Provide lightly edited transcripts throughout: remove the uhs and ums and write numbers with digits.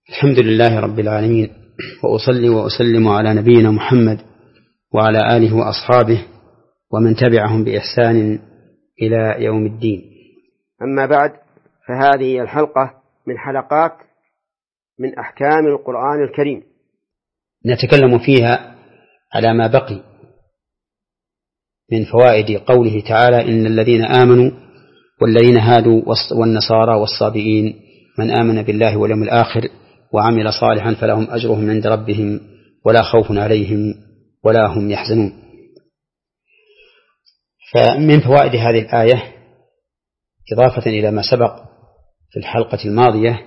الحمد لله رب العالمين، وأصلي وأسلم على نبينا محمد وعلى آله وأصحابه ومن تبعهم بإحسان إلى يوم الدين. أما بعد، فهذه الحلقة من حلقات من أحكام القرآن الكريم نتكلم فيها على ما بقي من فوائد قوله تعالى: إن الذين آمنوا والذين هادوا والنصارى والصابئين من آمن بالله واليوم الآخر وعمل صالحا فلهم أجرهم عند ربهم ولا خوف عليهم ولا هم يحزنون. فمن فوائد هذه الآية إضافة إلى ما سبق في الحلقة الماضية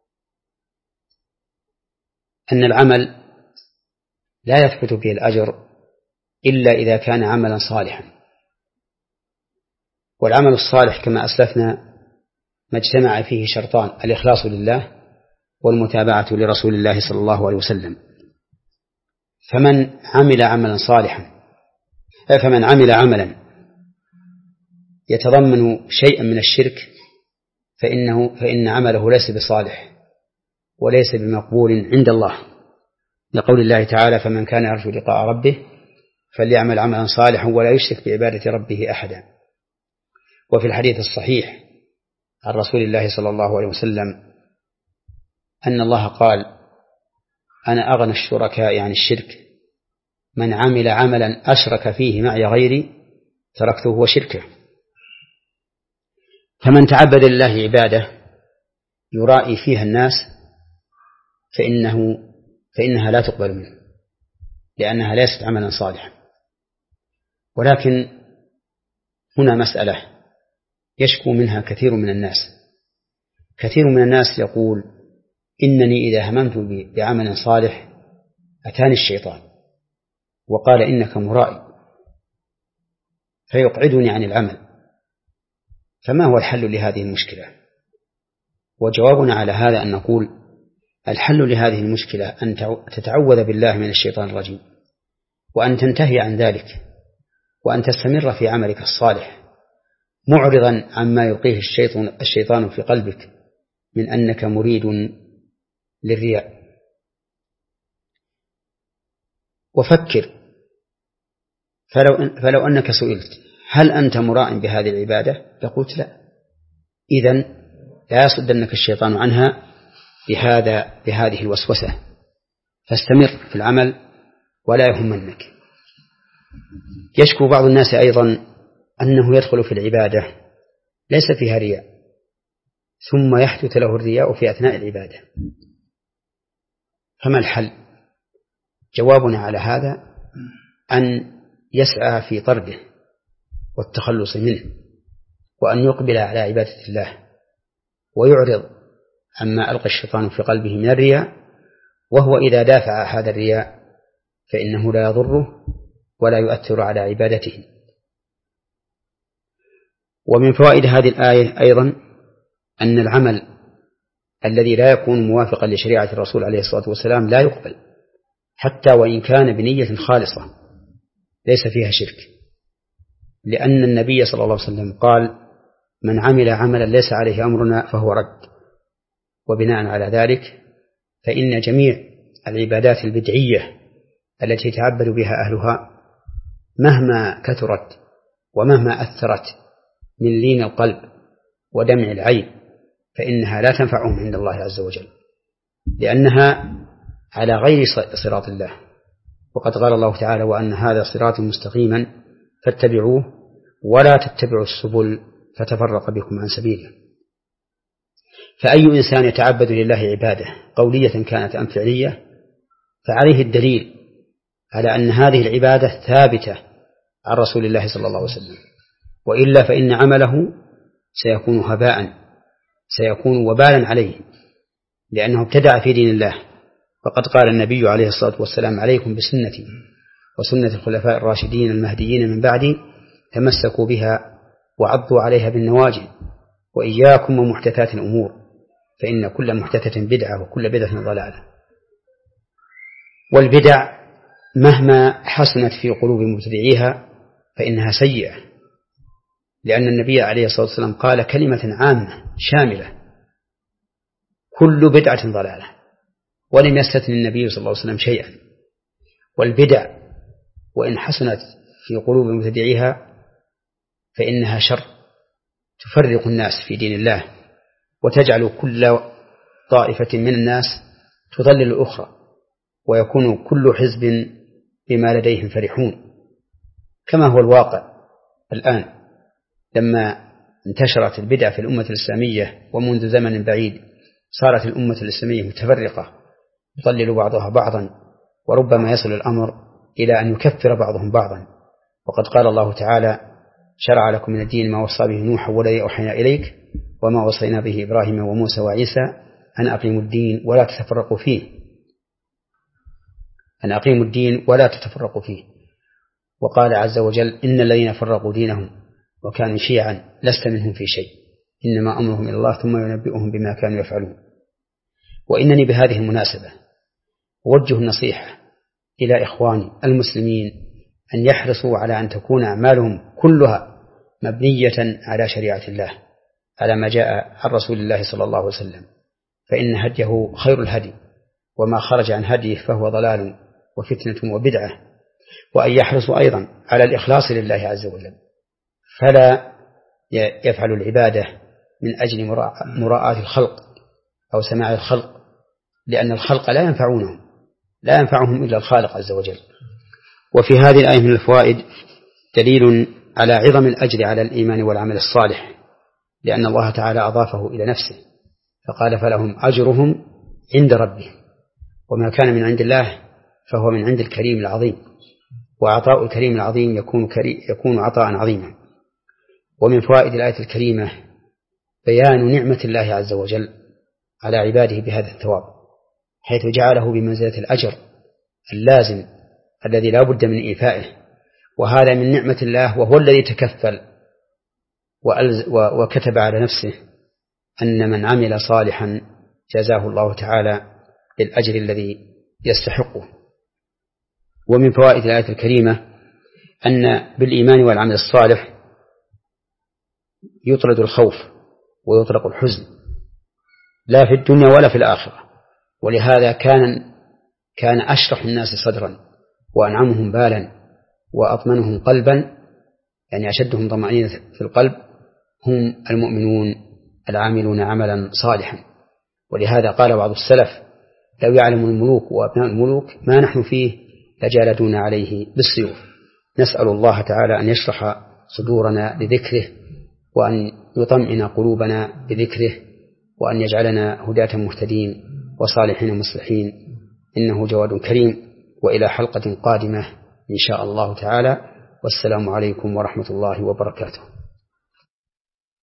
أن العمل لا يثبت به الأجر إلا إذا كان عملا صالحا، والعمل الصالح كما أسلفنا ما اجتمع فيه شرطان: الإخلاص لله والمتابعة لرسول الله صلى الله عليه وسلم. فمن عمل عملا يتضمن شيئا من الشرك فإن عمله ليس بصالح وليس بمقبول عند الله، لقول الله تعالى: فمن كان يرجو لقاء ربه فليعمل عملا صالحا ولا يشرك بعبادة ربه أحدا. وفي الحديث الصحيح عن رسول الله صلى الله عليه وسلم أن الله قال: أنا أغنى الشركاء عن الشرك، من عمل عملا أشرك فيه معي غيري تركته وشركه. فمن تعبد لله عبادة يرائي فيها الناس فإنها لا تقبل منه، لأنها ليست عملا صالحا. ولكن هنا مسألة يشكو منها كثير من الناس. كثير من الناس يقول: إنني إذا هممت بعمل صالح أتاني الشيطان وقال إنك مرائي فيقعدني عن العمل. فما هو الحل لهذه المشكلة؟ وجوابنا على هذا أن نقول: الحل لهذه المشكلة أن تتعوذ بالله من الشيطان الرجيم، وأن تنتهي عن ذلك، وأن تستمر في عملك الصالح معرضا عما يلقيه الشيطان في قلبك من أنك مريد للرياء. وفكر، فلو أنك سئلت: هل أنت مراء بهذه العبادة؟ لقلت: لا. إذن لا يصدنك الشيطان عنها بهذه الوسوسة، فاستمر في العمل ولا يهمنك. يشكو بعض الناس أيضا أنه يدخل في العبادة ليس فيها رياء، ثم يحدث له الرياء في أثناء العبادة. فما الحل؟ جوابنا على هذا أن يسعى في طرده والتخلص منه، وأن يقبل على عبادة الله ويعرض عما ألقى الشيطان في قلبه من الرياء. وهو إذا دافع هذا الرياء فإنه لا يضره ولا يؤثر على عبادته. ومن فوائد هذه الآية أيضا أن العمل الذي لا يكون موافقا لشريعة الرسول عليه الصلاة والسلام لا يقبل، حتى وإن كان بنية خالصة ليس فيها شرك، لأن النبي صلى الله عليه وسلم قال: من عمل عملا ليس عليه أمرنا فهو رد. وبناء على ذلك فإن جميع العبادات البدعية التي يتعبد بها أهلها مهما كثرت ومهما أثرت من لين القلب ودمع العين فإنها لا تنفعهم عند الله عز وجل، لأنها على غير صراط الله. وقد قال الله تعالى: وأن هذا صراط مستقيما فاتبعوه ولا تتبعوا السبل فتفرق بكم عن سبيله. فأي إنسان يتعبد لله عبادة قولية كانت أم فعلية فعليه الدليل على أن هذه العبادة ثابتة عن رسول الله صلى الله عليه وسلم، وإلا فإن عمله سيكون هباء، سيكون وبالا عليه، لأنه ابتدع في دين الله. فقد قال النبي عليه الصلاة والسلام: عليكم بسنتي وسنة الخلفاء الراشدين المهديين من بعدي تمسكوا بها وعضوا عليها بالنواجذ، وإياكم ومحدثات الأمور فإن كل محدثة بدعة وكل بدعة ضلالة. والبدع مهما حسنت في قلوب مبتدعيها فإنها سيئة، لأن النبي عليه الصلاة والسلام قال كلمة عامة شاملة: كل بدعة ضلالة. ولم يستثن النبي صلى الله عليه وسلم شيئا. والبدع وإن حسنت في قلوب مبتدعيها فإنها شر تفرق الناس في دين الله، وتجعل كل طائفة من الناس تضلل الأخرى، ويكون كل حزب بما لديهم فرحون، كما هو الواقع الآن لما انتشرت البدع في الأمة الإسلامية، ومنذ زمن بعيد صارت الأمة الإسلامية متفرقة يضلل بعضها بعضا، وربما يصل الأمر إلى أن يكفر بعضهم بعضا. وقد قال الله تعالى: شرع لكم من الدين ما وصى به نوح والذي أوحينا إليك وما وصينا به إبراهيم وموسى وعيسى أن أقيموا الدين ولا تتفرقوا فيه، أن أقيموا الدين ولا تتفرقوا فيه. وقال عز وجل: إن الذين فرقوا دينهم وكانوا شيعا لست منهم في شيء إنما أمرهم إلى الله ثم ينبئهم بما كانوا يفعلون. وإنني بهذه المناسبة أوجه النصيحة إلى إخواني المسلمين أن يحرصوا على أن تكون أعمالهم كلها مبنية على شريعة الله، على ما جاء عن رسول الله صلى الله عليه وسلم، فإن هديه خير الهدي، وما خرج عن هديه فهو ضلال وفتنة وبدعة. وأن يحرصوا أيضا على الإخلاص لله عز وجل، فلا يفعل العبادة من أجل مراءة الخلق أو سماع الخلق، لأن الخلق لا ينفعهم إلا الخالق عز وجل. وفي هذه الآية من الفوائد دليل على عظم الأجر على الإيمان والعمل الصالح، لأن الله تعالى أضافه إلى نفسه فقال: فلهم أجرهم عند ربهم، وما كان من عند الله فهو من عند الكريم العظيم، وعطاء الكريم العظيم يكون عطاء عظيما. ومن فوائد الآية الكريمة بيان نعمة الله عز وجل على عباده بهذا الثواب، حيث جعله بمنزلة الأجر اللازم الذي لا بد من إيفائه، وهذا من نعمة الله، وهو الذي تكفل وكتب على نفسه أن من عمل صالحا جزاه الله تعالى بالأجر الذي يستحقه. ومن فوائد الآية الكريمة أن بالإيمان والعمل الصالح يطرد الخوف ويطلق الحزن، لا في الدنيا ولا في الآخرة. ولهذا كان أشرح الناس صدرا وأنعمهم بالا وأطمنهم قلبا، يعني أشدهم طمأنينة في القلب، هم المؤمنون العاملون عملا صالحا. ولهذا قال بعض السلف: لو يعلم الملوك وأبناء الملوك ما نحن فيه لجالدون عليه بالسيوف. نسأل الله تعالى أن يشرح صدورنا لذكره، وأن يطمئن قلوبنا بذكره، وأن يجعلنا هداة مهتدين وصالحين مصلحين، إنه جواد كريم. وإلى حلقة قادمة إن شاء الله تعالى، والسلام عليكم ورحمة الله وبركاته.